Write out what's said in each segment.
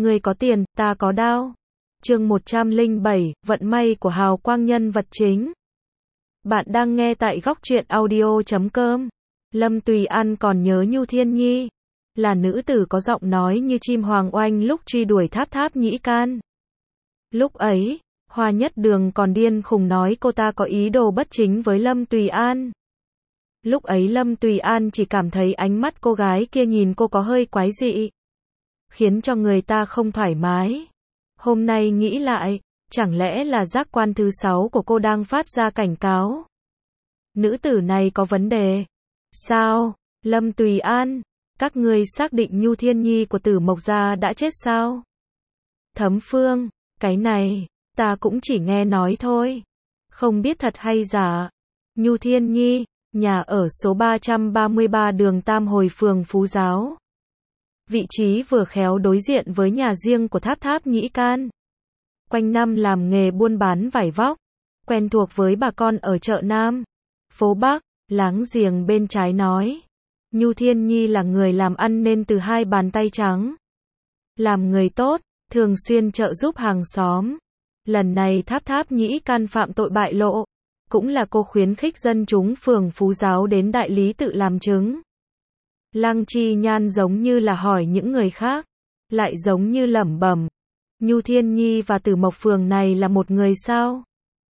Ngươi có tiền, ta có đao. Chương 107, vận may của hào quang nhân vật chính. Bạn đang nghe tại góc truyện audio.com. Lâm Tùy An còn nhớ Nhu Thiên Nhi, là nữ tử có giọng nói như chim hoàng oanh lúc truy đuổi Tháp Tháp Nhĩ Can. Lúc ấy, Hoa Nhất Đường còn điên khùng nói cô ta có ý đồ bất chính với Lâm Tùy An. Lúc ấy Lâm Tùy An chỉ cảm thấy ánh mắt cô gái kia nhìn cô có hơi quái dị, khiến cho người ta không thoải mái. Hôm nay nghĩ lại, chẳng lẽ là giác quan thứ 6 của cô đang phát ra cảnh cáo? Nữ tử này có vấn đề. Sao? Lâm Tùy An, các ngươi xác định Nhu Thiên Nhi của Tử Mộc Gia đã chết sao? Thấm Phương, cái này, ta cũng chỉ nghe nói thôi. Không biết thật hay giả. Nhu Thiên Nhi, nhà ở số 333 đường Tam Hồi phường Phú Giáo. Vị trí vừa khéo đối diện với nhà riêng của Tháp Tháp Nhĩ Can. Quanh năm làm nghề buôn bán vải vóc, quen thuộc với bà con ở chợ Nam, phố Bắc, láng giềng bên trái nói. Nhu Thiên Nhi là người làm ăn nên từ hai bàn tay trắng. Làm người tốt, thường xuyên trợ giúp hàng xóm. Lần này Tháp Tháp Nhĩ Can phạm tội bại lộ, cũng là cô khuyến khích dân chúng phường Phú Giáo đến đại lý tự làm chứng. Lăng Chi Nhan giống như là hỏi những người khác, lại giống như lẩm bẩm. Nhu Thiên Nhi và Tử Mộc phường này là một người sao?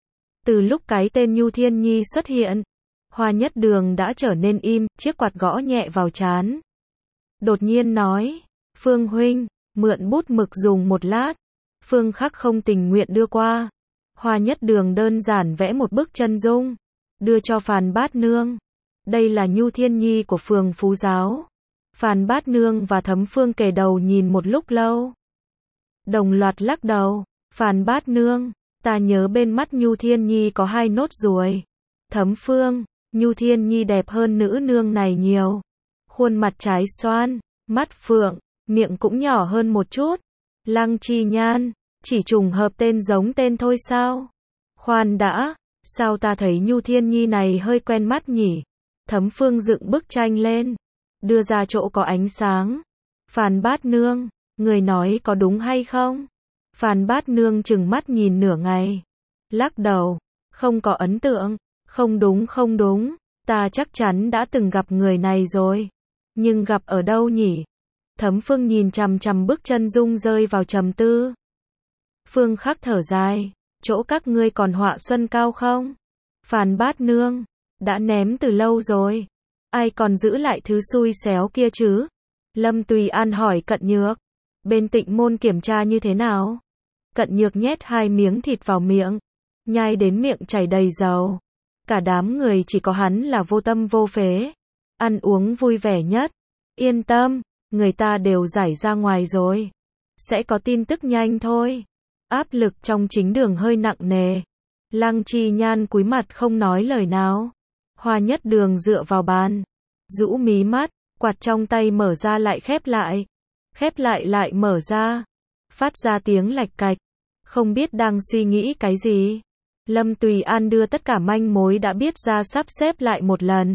Từ lúc cái tên Nhu Thiên Nhi xuất hiện, Hoa Nhất Đường đã trở nên im, chiếc quạt gõ nhẹ vào trán. Đột nhiên nói, Phương huynh, mượn bút mực dùng một lát. Phương Khắc không tình nguyện đưa qua. Hoa Nhất Đường đơn giản vẽ một bức chân dung, đưa cho Phàn Bát Nương. Đây là Nhu Thiên Nhi của phường Phú Giáo. Phàn Bát Nương và Thấm Phương kề đầu nhìn một lúc lâu, đồng loạt lắc đầu. Phàn Bát Nương, ta nhớ bên mắt Nhu Thiên Nhi có hai nốt ruồi. Thấm Phương, Nhu Thiên Nhi đẹp hơn nữ nương này nhiều. Khuôn mặt trái xoan, mắt phượng, miệng cũng nhỏ hơn một chút. Lăng Chi Nhan, chỉ trùng hợp tên giống tên thôi sao? Khoan đã, sao ta thấy Nhu Thiên Nhi này hơi quen mắt nhỉ? Thấm Phương dựng bức tranh lên, đưa ra chỗ có ánh sáng. Phàn Bát Nương, người nói có đúng hay không? Phàn Bát Nương trừng mắt nhìn nửa ngày, lắc đầu, không có ấn tượng. Không đúng, ta chắc chắn đã từng gặp người này rồi. Nhưng gặp ở đâu nhỉ? Thấm Phương nhìn chằm chằm bức chân dung rơi vào trầm tư. Phương Khắc thở dài, chỗ các ngươi còn họa xuân cao không? Phàn Bát Nương, đã ném từ lâu rồi. Ai còn giữ lại thứ xui xéo kia chứ? Lâm Tùy An hỏi Cận Nhược. Bên Tịnh Môn kiểm tra như thế nào? Cận Nhược nhét hai miếng thịt vào miệng, nhai đến miệng chảy đầy dầu. Cả đám người chỉ có hắn là vô tâm vô phế, ăn uống vui vẻ nhất. Yên tâm, người ta đều giải ra ngoài rồi, sẽ có tin tức nhanh thôi. Áp lực trong chính đường hơi nặng nề. Lăng Chi Nhan cúi mặt không nói lời nào. Hoa Nhất Đường dựa vào bàn, rũ mí mắt, quạt trong tay mở ra lại khép lại lại mở ra, phát ra tiếng lạch cạch, không biết đang suy nghĩ cái gì. Lâm Tùy An đưa tất cả manh mối đã biết ra sắp xếp lại một lần.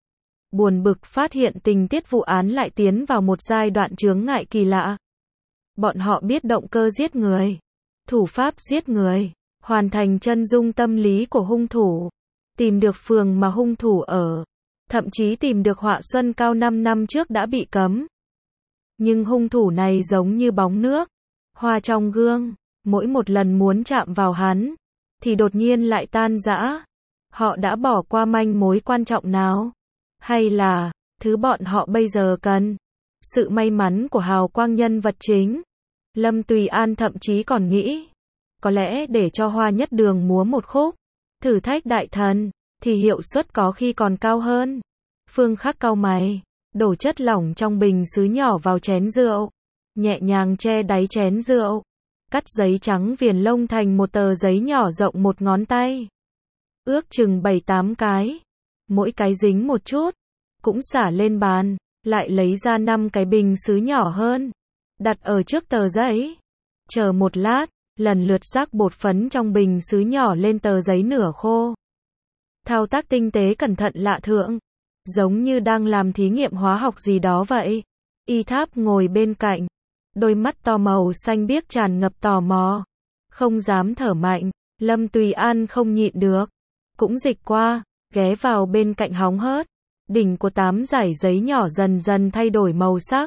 Buồn bực phát hiện tình tiết vụ án lại tiến vào một giai đoạn chướng ngại kỳ lạ. Bọn họ biết động cơ giết người, thủ pháp giết người, hoàn thành chân dung tâm lý của hung thủ, tìm được phường mà hung thủ ở, thậm chí tìm được họa xuân cao 5 năm trước đã bị cấm. Nhưng hung thủ này giống như bóng nước, hoa trong gương, mỗi một lần muốn chạm vào hắn, thì đột nhiên lại tan rã. Họ đã bỏ qua manh mối quan trọng nào? Hay là, thứ bọn họ bây giờ cần? Sự may mắn của hào quang nhân vật chính. Lâm Tùy An thậm chí còn nghĩ, có lẽ để cho Hoa Nhất Đường múa một khúc thử thách đại thần, thì hiệu suất có khi còn cao hơn. Phương Khắc cau mày, đổ chất lỏng trong bình sứ nhỏ vào chén rượu, nhẹ nhàng che đáy chén rượu, cắt giấy trắng viền lông thành một tờ giấy nhỏ rộng một ngón tay, ước chừng 7-8 cái, mỗi cái dính một chút, cũng xả lên bàn, lại lấy ra 5 cái bình sứ nhỏ hơn, đặt ở trước tờ giấy. Chờ một lát, lần lượt rắc bột phấn trong bình sứ nhỏ lên tờ giấy nửa khô. Thao tác tinh tế cẩn thận lạ thường, giống như đang làm thí nghiệm hóa học gì đó vậy. Y Tháp ngồi bên cạnh, đôi mắt to màu xanh biếc tràn ngập tò mò, không dám thở mạnh. Lâm Tùy An không nhịn được, cũng dịch qua, ghé vào bên cạnh hóng hớt. Đỉnh của 8 dải giấy nhỏ dần dần thay đổi màu sắc.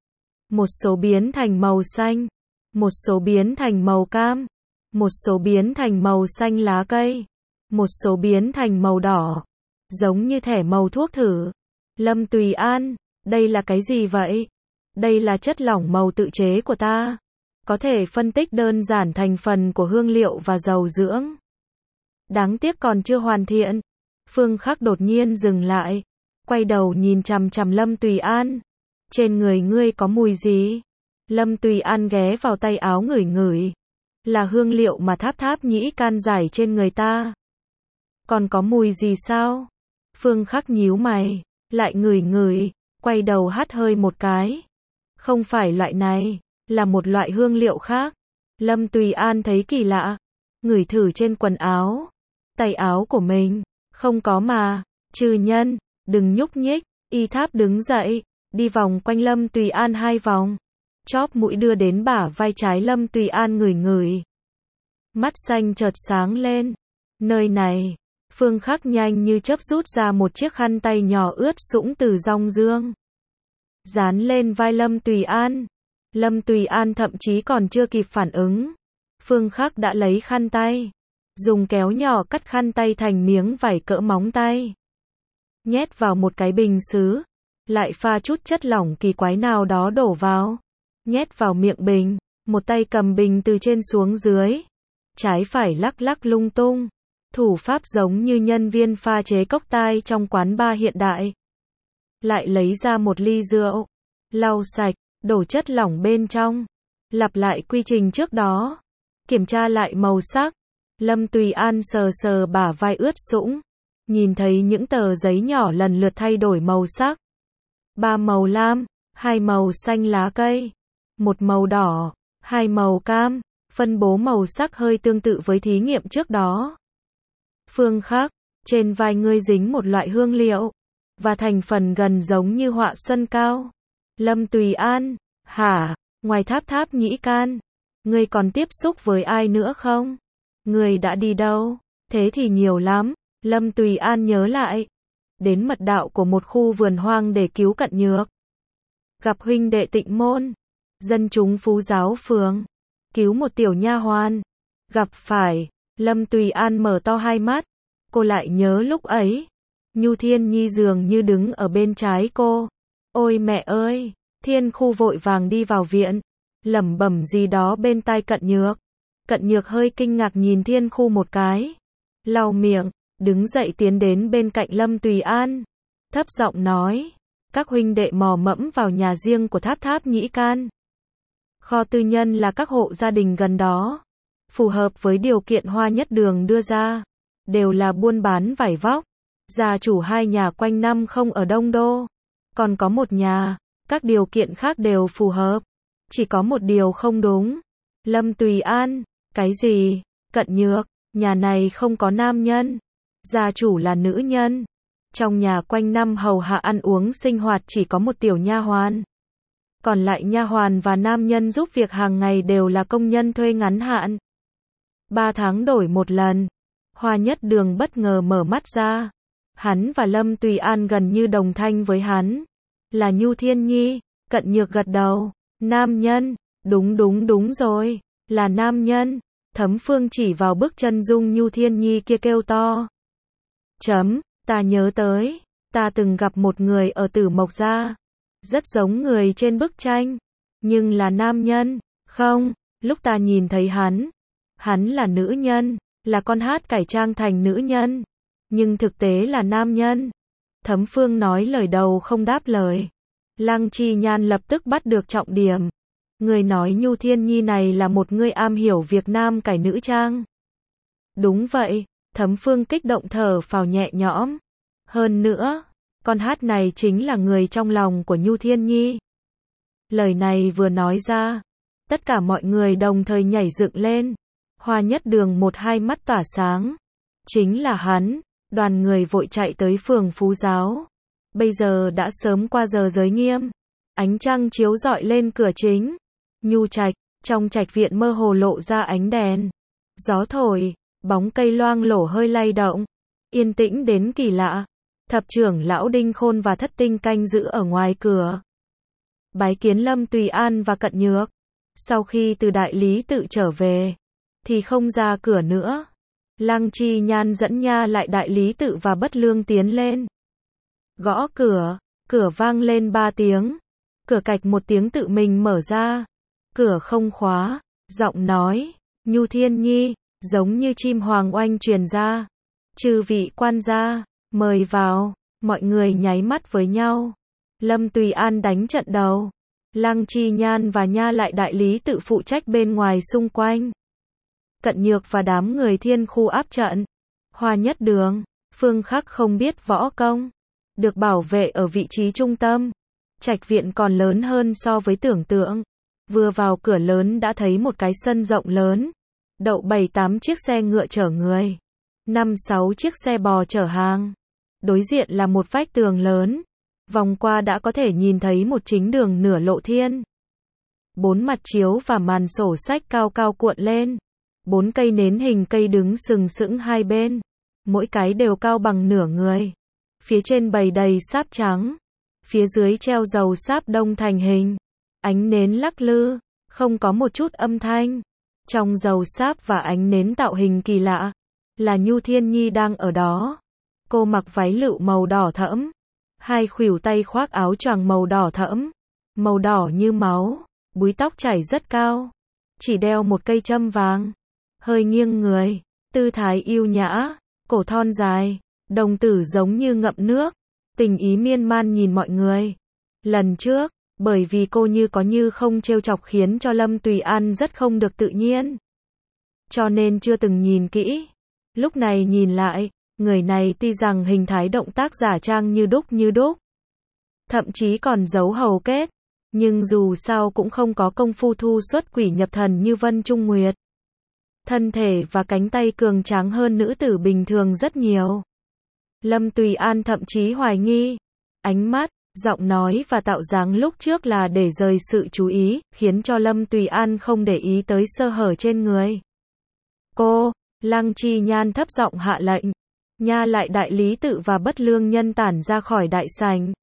Một số biến thành màu xanh, một số biến thành màu cam, một số biến thành màu xanh lá cây, một số biến thành màu đỏ, giống như thẻ màu thuốc thử. Lâm Tùy An, đây là cái gì vậy? Đây là chất lỏng màu tự chế của ta. Có thể phân tích đơn giản thành phần của hương liệu và dầu dưỡng. Đáng tiếc còn chưa hoàn thiện. Phương Khắc đột nhiên dừng lại, quay đầu nhìn chằm chằm Lâm Tùy An. Trên người ngươi có mùi gì? Lâm Tùy An ghé vào tay áo ngửi ngửi. Là hương liệu mà Tháp Tháp Nhĩ Can rải trên người ta. Còn có mùi gì sao? Phương Khắc nhíu mày, lại ngửi ngửi, quay đầu hắt hơi một cái. Không phải loại này, là một loại hương liệu khác. Lâm Tùy An thấy kỳ lạ, ngửi thử trên quần áo. Tay áo của mình, không có mà. Trừ Nhân, đừng nhúc nhích. Y Tháp đứng dậy, đi vòng quanh Lâm Tùy An 2 vòng. Chóp mũi đưa đến bả vai trái Lâm Tùy An ngửi ngửi. Mắt xanh chợt sáng lên. Nơi này, Phương Khắc nhanh như chớp rút ra một chiếc khăn tay nhỏ ướt sũng từ rong dương. Dán lên vai Lâm Tùy An. Lâm Tùy An thậm chí còn chưa kịp phản ứng. Phương Khắc đã lấy khăn tay, dùng kéo nhỏ cắt khăn tay thành miếng vải cỡ móng tay. Nhét vào một cái bình sứ, lại pha chút chất lỏng kỳ quái nào đó đổ vào. Nhét vào miệng bình, một tay cầm bình từ trên xuống dưới. Trái phải lắc lắc lung tung. Thủ pháp giống như nhân viên pha chế cốc tai trong quán bar hiện đại. Lại lấy ra một ly rượu, lau sạch, đổ chất lỏng bên trong. Lặp lại quy trình trước đó. Kiểm tra lại màu sắc. Lâm Tùy An sờ sờ bả vai ướt sũng. Nhìn thấy những tờ giấy nhỏ lần lượt thay đổi màu sắc. 3 màu lam, 2 màu xanh lá cây, 1 màu đỏ, 2 màu cam. Phân bố màu sắc hơi tương tự với thí nghiệm trước đó. Phương Khắc, trên vai ngươi dính một loại hương liệu, và thành phần gần giống như họa xuân cao. Lâm Tùy An, hả, ngoài Tháp Tháp Nhĩ Can, ngươi còn tiếp xúc với ai nữa không? Ngươi đã đi đâu? Thế thì nhiều lắm. Lâm Tùy An nhớ lại. Đến mật đạo của một khu vườn hoang để cứu Cận Nhược. Gặp huynh đệ Tịnh Môn, dân chúng Phú Giáo phường, cứu một tiểu nha hoàn. Gặp phải, Lâm Tùy An mở to hai mắt. Cô lại nhớ lúc ấy, Nhu Thiên Nhi dường như đứng ở bên trái cô. Ôi mẹ ơi! Thiên Khu vội vàng đi vào viện, lẩm bẩm gì đó bên tai Cận Nhược. Cận Nhược hơi kinh ngạc nhìn Thiên Khu một cái, lau miệng, đứng dậy tiến đến bên cạnh Lâm Tùy An, thấp giọng nói, các huynh đệ mò mẫm vào nhà riêng của Tháp Tháp Nhĩ Can. Kho tư nhân là các hộ gia đình gần đó, phù hợp với điều kiện Hoa Nhất Đường đưa ra, đều là buôn bán vải vóc. Gia chủ 2 nhà quanh năm không ở Đông Đô, còn có 1 nhà, các điều kiện khác đều phù hợp, chỉ có một điều không đúng. Lâm Tùy An, cái gì? Cận Nhược, nhà này không có nam nhân, gia chủ là nữ nhân. Trong nhà quanh năm hầu hạ ăn uống sinh hoạt chỉ có một tiểu nha hoàn. Còn lại nha hoàn và nam nhân giúp việc hàng ngày đều là công nhân thuê ngắn hạn. 3 tháng đổi một lần. Hoa Nhất Đường bất ngờ mở mắt ra. Hắn và Lâm Tùy An gần như đồng thanh với hắn. Là Nhu Thiên Nhi. Cận Nhược gật đầu. Nam nhân. Đúng rồi. Là nam nhân. Thấm Phương chỉ vào bức chân dung Nhu Thiên Nhi kia kêu to. Ta nhớ tới. Ta từng gặp một người ở Tử Mộc Gia. Rất giống người trên bức tranh. Nhưng là nam nhân. Không, lúc ta nhìn thấy hắn là nữ nhân. Là con hát cải trang thành nữ nhân. Nhưng thực tế là nam nhân. Thấm Phương nói lời đầu không đáp lời. Lăng Chi Nhan lập tức bắt được trọng điểm. Người nói Nhu Thiên Nhi này là một người am hiểu việc nam cải nữ trang. Đúng vậy, Thấm Phương kích động thở phào nhẹ nhõm. Hơn nữa, con hát này chính là người trong lòng của Nhu Thiên Nhi. Lời này vừa nói ra, tất cả mọi người đồng thời nhảy dựng lên. Hoa Nhất Đường một hai mắt tỏa sáng. Chính là hắn. Đoàn người vội chạy tới phường Phú Giáo. Bây giờ đã sớm qua giờ giới nghiêm. Ánh trăng chiếu rọi lên cửa chính. Nhu trạch, trong trạch viện mơ hồ lộ ra ánh đèn. Gió thổi, bóng cây loang lổ hơi lay động. Yên tĩnh đến kỳ lạ. Thập trưởng lão Đinh Khôn và Thất Tinh canh giữ ở ngoài cửa. Bái kiến Lâm Tùy An và Cận Nhược. Sau khi từ đại lý tự trở về, thì không ra cửa nữa. Lăng Chi Nhan dẫn Nha lại đại lý tự và Bất Lương tiến lên. Gõ cửa, cửa vang lên 3 tiếng. Cửa cạch một tiếng tự mình mở ra. Cửa không khóa, giọng nói, Nhu Thiên Nhi, giống như chim hoàng oanh truyền ra. Chư vị quan gia, mời vào, mọi người nháy mắt với nhau. Lâm Tùy An đánh trận đầu. Lăng Chi Nhan và Nha lại đại lý tự phụ trách bên ngoài xung quanh. Cận Nhược và đám người Thiên khu áp trận. Hoa Nhất Đường, Phương Khắc không biết võ công, được bảo vệ ở vị trí trung tâm. Trạch viện còn lớn hơn so với tưởng tượng. Vừa vào cửa lớn đã thấy một cái sân rộng lớn, đậu 7-8 chiếc xe ngựa chở người, 5-6 chiếc xe bò chở hàng. Đối diện là một vách tường lớn, vòng qua đã có thể nhìn thấy một chính đường nửa lộ thiên. 4 mặt chiếu và màn sổ sách cao cao cuộn lên. 4 cây nến hình cây đứng sừng sững hai bên, mỗi cái đều cao bằng nửa người. Phía trên bày đầy sáp trắng, phía dưới treo dầu sáp đông thành hình. Ánh nến lắc lư, không có một chút âm thanh. Trong dầu sáp và ánh nến tạo hình kỳ lạ, là Nhu Thiên Nhi đang ở đó. Cô mặc váy lựu màu đỏ thẫm, hai khuỷu tay khoác áo choàng màu đỏ thẫm, màu đỏ như máu, búi tóc chảy rất cao, chỉ đeo một cây châm vàng, hơi nghiêng người, tư thái yêu nhã, cổ thon dài, đồng tử giống như ngậm nước, tình ý miên man nhìn mọi người. Lần trước, bởi vì cô như có như không trêu chọc khiến cho Lâm Tùy An rất không được tự nhiên, cho nên chưa từng nhìn kỹ. Lúc này nhìn lại, người này tuy rằng hình thái động tác giả trang như đúc, thậm chí còn giấu hầu kết, nhưng dù sao cũng không có công phu thu xuất quỷ nhập thần như Vân Trung Nguyệt. Thân thể và cánh tay cường tráng hơn nữ tử bình thường rất nhiều. Lâm Tùy An thậm chí hoài nghi, ánh mắt, giọng nói và tạo dáng lúc trước là để rời sự chú ý, khiến cho Lâm Tùy An không để ý tới sơ hở trên người. Cô, Lăng Chi Nhan thấp giọng hạ lệnh. Nha lại đại lý tự và Bất Lương nhân tản ra khỏi đại sảnh,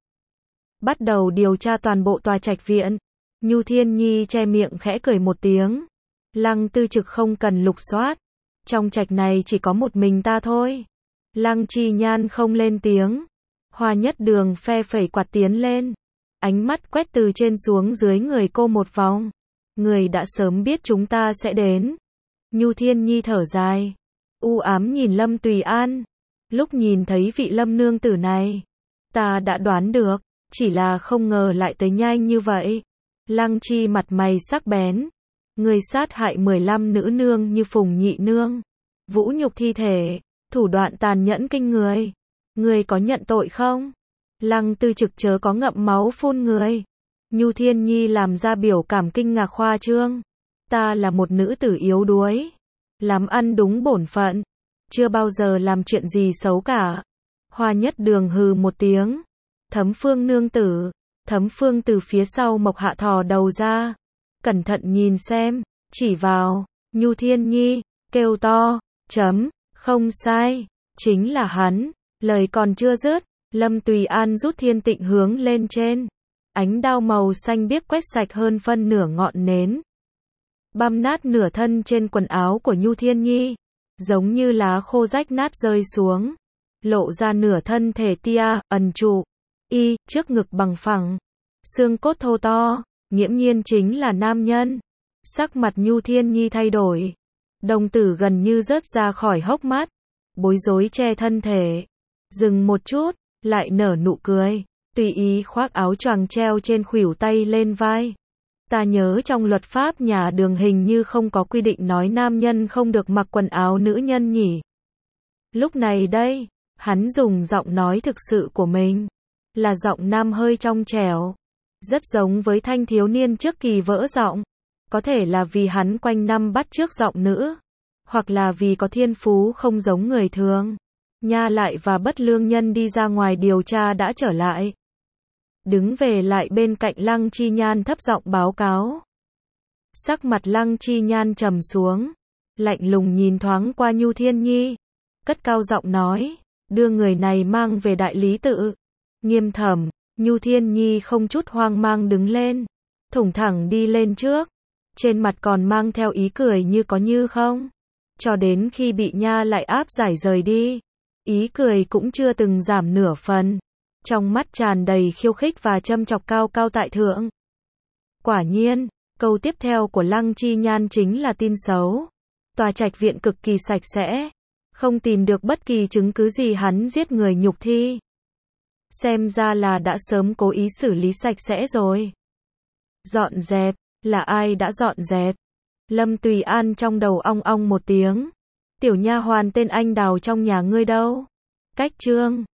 bắt đầu điều tra toàn bộ tòa trạch viện. Nhu Thiên Nhi che miệng khẽ cười một tiếng. Lăng Tư Trực không cần lục soát, trong trạch này chỉ có một mình ta thôi. Lăng Chi Nhan không lên tiếng. Hoa Nhất Đường phe phẩy quạt tiến lên, ánh mắt quét từ trên xuống dưới người cô một vòng. Người đã sớm biết chúng ta sẽ đến. Nhu Thiên Nhi thở dài, u ám nhìn Lâm Tùy An. Lúc nhìn thấy vị Lâm nương tử này, ta đã đoán được, chỉ là không ngờ lại tới nhanh như vậy. Lăng Chi mặt mày sắc bén. Người sát hại 15 nữ nương như Phùng Nhị Nương, vũ nhục thi thể, thủ đoạn tàn nhẫn kinh người. Người có nhận tội không? Lăng Tư Trực chớ có ngậm máu phun người. Nhu Thiên Nhi làm ra biểu cảm kinh ngạc khoa trương. Ta là một nữ tử yếu đuối, làm ăn đúng bổn phận, chưa bao giờ làm chuyện gì xấu cả. Hoa Nhất Đường hừ một tiếng. Thấm Phương nương tử. Thấm Phương từ phía sau mộc hạ thò đầu ra, cẩn thận nhìn xem, chỉ vào Nhu Thiên Nhi, kêu to, không sai, chính là hắn. Lời còn chưa dứt, Lâm Tùy An rút thiên tịnh hướng lên trên. Ánh đao màu xanh biếc quét sạch hơn phân nửa ngọn nến, băm nát nửa thân trên quần áo của Nhu Thiên Nhi, giống như lá khô rách nát rơi xuống, lộ ra nửa thân thể tia, ẩn trụ, trước ngực bằng phẳng, xương cốt thô to, nghiễm nhiên chính là nam nhân. Sắc mặt Nhu Thiên Nhi thay đổi, đồng tử gần như rớt ra khỏi hốc mắt, bối rối che thân thể, dừng một chút, lại nở nụ cười, tùy ý khoác áo choàng treo trên khuỷu tay lên vai. Ta nhớ trong luật pháp nhà Đường hình như không có quy định nói nam nhân không được mặc quần áo nữ nhân nhỉ. Lúc này đây, hắn dùng giọng nói thực sự của mình, là giọng nam hơi trong trẻo, rất giống với thanh thiếu niên trước kỳ vỡ giọng. Có thể là vì hắn quanh năm bắt chước giọng nữ, hoặc là vì có thiên phú không giống người thường. Nha lại và Bất Lương nhân đi ra ngoài điều tra đã trở lại, đứng về lại bên cạnh Lăng Chi Nhan thấp giọng báo cáo. Sắc mặt Lăng Chi Nhan trầm xuống, lạnh lùng nhìn thoáng qua Nhu Thiên Nhi, cất cao giọng nói, đưa người này mang về đại lý tự. Nghiêm Thẩm, Nhu Thiên Nhi không chút hoang mang đứng lên, thủng thẳng đi lên trước, trên mặt còn mang theo ý cười như có như không, cho đến khi bị Nha lại áp giải rời đi, ý cười cũng chưa từng giảm nửa phần, trong mắt tràn đầy khiêu khích và châm chọc cao cao tại thượng. Quả nhiên, câu tiếp theo của Lăng Chi Nhan chính là tin xấu. Tòa trạch viện cực kỳ sạch sẽ, không tìm được bất kỳ chứng cứ gì hắn giết người nhục thi. Xem ra là đã sớm cố ý xử lý sạch sẽ rồi. Dọn dẹp, là ai đã dọn dẹp? Lâm Tùy An trong đầu ong ong một tiếng. Tiểu nha hoàn tên Anh Đào trong nhà ngươi đâu? Cách Trương